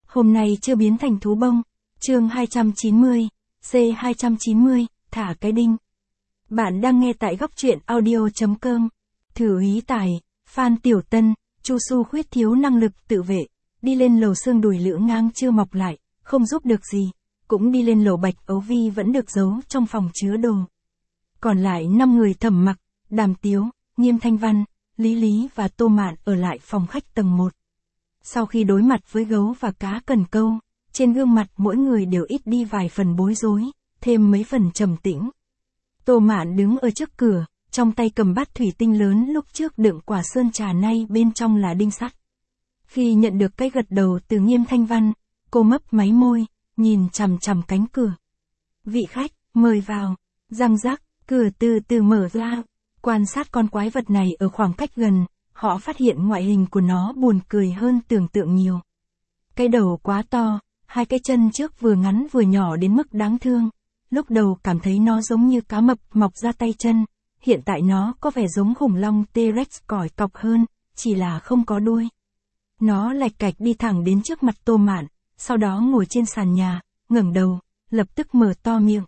Hôm nay chưa biến thành thú bông. Chương 290, C290, thả cái đinh. Bạn đang nghe tại góc truyện audio.com. Thử ý tài, Phan Tiểu Tân, Chu Su khuyết thiếu năng lực tự vệ, đi lên lầu xương đùi lưỡng ngang chưa mọc lại, không giúp được gì, cũng đi lên lầu Bạch Ấu Vi vẫn được giấu trong phòng chứa đồ. Còn lại 5 người Thẩm Mặc, Đàm Tiếu, Nghiêm Thanh Văn, Lý Lý và Tô Mạn ở lại phòng khách tầng 1. Sau khi đối mặt với gấu và cá cần câu, trên gương mặt mỗi người đều ít đi vài phần bối rối, thêm mấy phần trầm tĩnh. Tô Mạn đứng ở trước cửa, trong tay cầm bát thủy tinh lớn lúc trước đựng quả sơn trà, nay bên trong là đinh sắt. Khi nhận được cái gật đầu từ Nghiêm Thanh Văn, cô mấp máy môi, nhìn chằm chằm cánh cửa. Vị khách, mời vào. Răng rắc, cửa từ từ mở ra. Quan sát con quái vật này ở khoảng cách gần, họ phát hiện ngoại hình của nó buồn cười hơn tưởng tượng nhiều. Cái đầu quá to, hai cái chân trước vừa ngắn vừa nhỏ đến mức đáng thương. Lúc đầu cảm thấy nó giống như cá mập mọc ra tay chân, hiện tại nó có vẻ giống khủng long T-Rex còi cọc hơn, chỉ là không có đuôi. Nó lạch cạch đi thẳng đến trước mặt Tô Mạn, sau đó ngồi trên sàn nhà, ngẩng đầu, lập tức mở to miệng.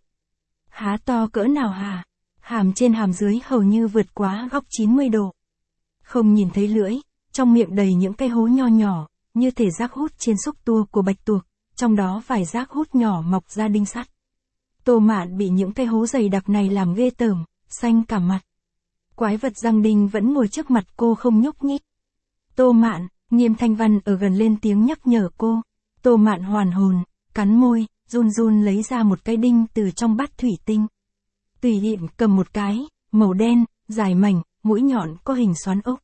Há to cỡ nào hả? Hàm trên hàm dưới hầu như vượt quá góc 90 độ. Không nhìn thấy lưỡi, trong miệng đầy những cái hố nho nhỏ, như thể rác hút trên xúc tua của bạch tuộc, trong đó vài rác hút nhỏ mọc ra đinh sắt. Tô Mạn bị những cái hố dày đặc này làm ghê tởm, xanh cả mặt. Quái vật răng đinh vẫn ngồi trước mặt cô không nhúc nhích. Tô Mạn, Nghiêm Thanh Văn ở gần lên tiếng nhắc nhở cô. Tô Mạn hoàn hồn, cắn môi, run run lấy ra một cái đinh từ trong bát thủy tinh. Tùy tiện cầm một cái, màu đen, dài mảnh, mũi nhọn có hình xoắn ốc.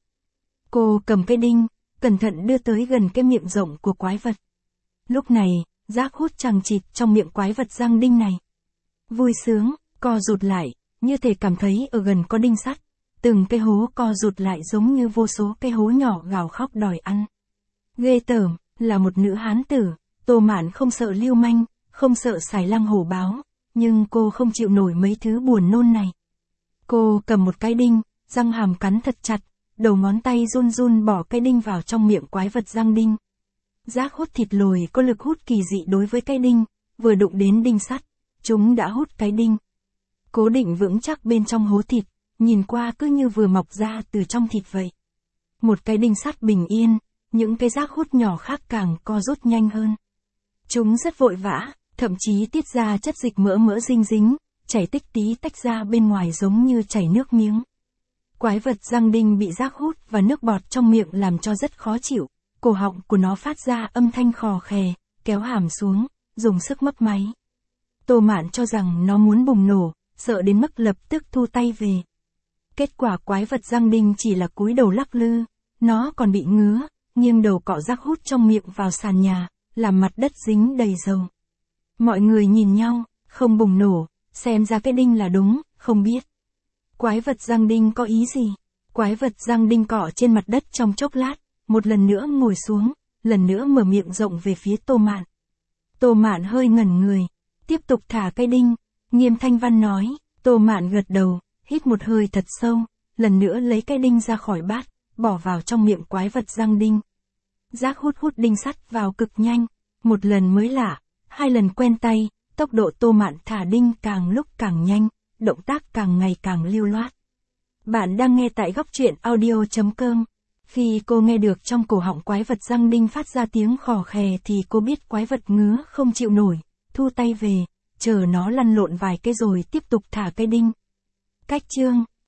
Cô cầm cái đinh, cẩn thận đưa tới gần cái miệng rộng của quái vật. Lúc này, rác hút chằng chịt trong miệng quái vật răng đinh này. Vui sướng, co rụt lại, như thể cảm thấy ở gần có đinh sắt. Từng cái hố co rụt lại giống như vô số cái hố nhỏ gào khóc đòi ăn. Ghê tởm, là một nữ hán tử, Tô Mạn không sợ lưu manh, không sợ xài lang hổ báo, nhưng cô không chịu nổi mấy thứ buồn nôn này. Cô cầm một cái đinh, răng hàm cắn thật chặt, đầu ngón tay run run bỏ cái đinh vào trong miệng quái vật răng đinh. Rác hút thịt lồi có lực hút kỳ dị đối với cái đinh, vừa đụng đến đinh sắt, chúng đã hút cái đinh. Cố định vững chắc bên trong hố thịt, nhìn qua cứ như vừa mọc ra từ trong thịt vậy. Một cái đinh sắt bình yên, những cái rác hút nhỏ khác càng co rút nhanh hơn. Chúng rất vội vã, thậm chí tiết ra chất dịch mỡ dính dính, chảy tích tí tách ra bên ngoài giống như chảy nước miếng. Quái vật răng đinh bị rác hút và nước bọt trong miệng làm cho rất khó chịu, cổ họng của nó phát ra âm thanh khò khè, kéo hàm xuống, dùng sức mấp máy. Tô Mạn cho rằng nó muốn bùng nổ, sợ đến mức lập tức thu tay về. Kết quả quái vật răng đinh chỉ là cúi đầu lắc lư, nó còn bị ngứa, nghiêng đầu cọ rác hút trong miệng vào sàn nhà, làm mặt đất dính đầy dầu. Mọi người nhìn nhau, không bùng nổ, xem ra cái đinh là đúng, không biết. Quái vật răng đinh có ý gì? Quái vật răng đinh cọ trên mặt đất trong chốc lát, một lần nữa ngồi xuống, lần nữa mở miệng rộng về phía Tô Mạn. Tô Mạn hơi ngẩn người, tiếp tục thả cái đinh, Nghiêm Thanh Văn nói. Tô Mạn gật đầu, hít một hơi thật sâu, lần nữa lấy cái đinh ra khỏi bát, bỏ vào trong miệng quái vật răng đinh. Rác hút đinh sắt vào cực nhanh, một lần mới lạ, hai lần quen tay, tốc độ Tô Mạn thả đinh càng lúc càng nhanh, động tác càng ngày càng lưu loát. Bạn đang nghe tại góc truyện audio.com. Khi cô nghe được trong cổ họng quái vật răng đinh phát ra tiếng khò khè thì cô biết quái vật ngứa không chịu nổi, thu tay về, chờ nó lăn lộn vài cái rồi tiếp tục thả cái đinh. Cách chương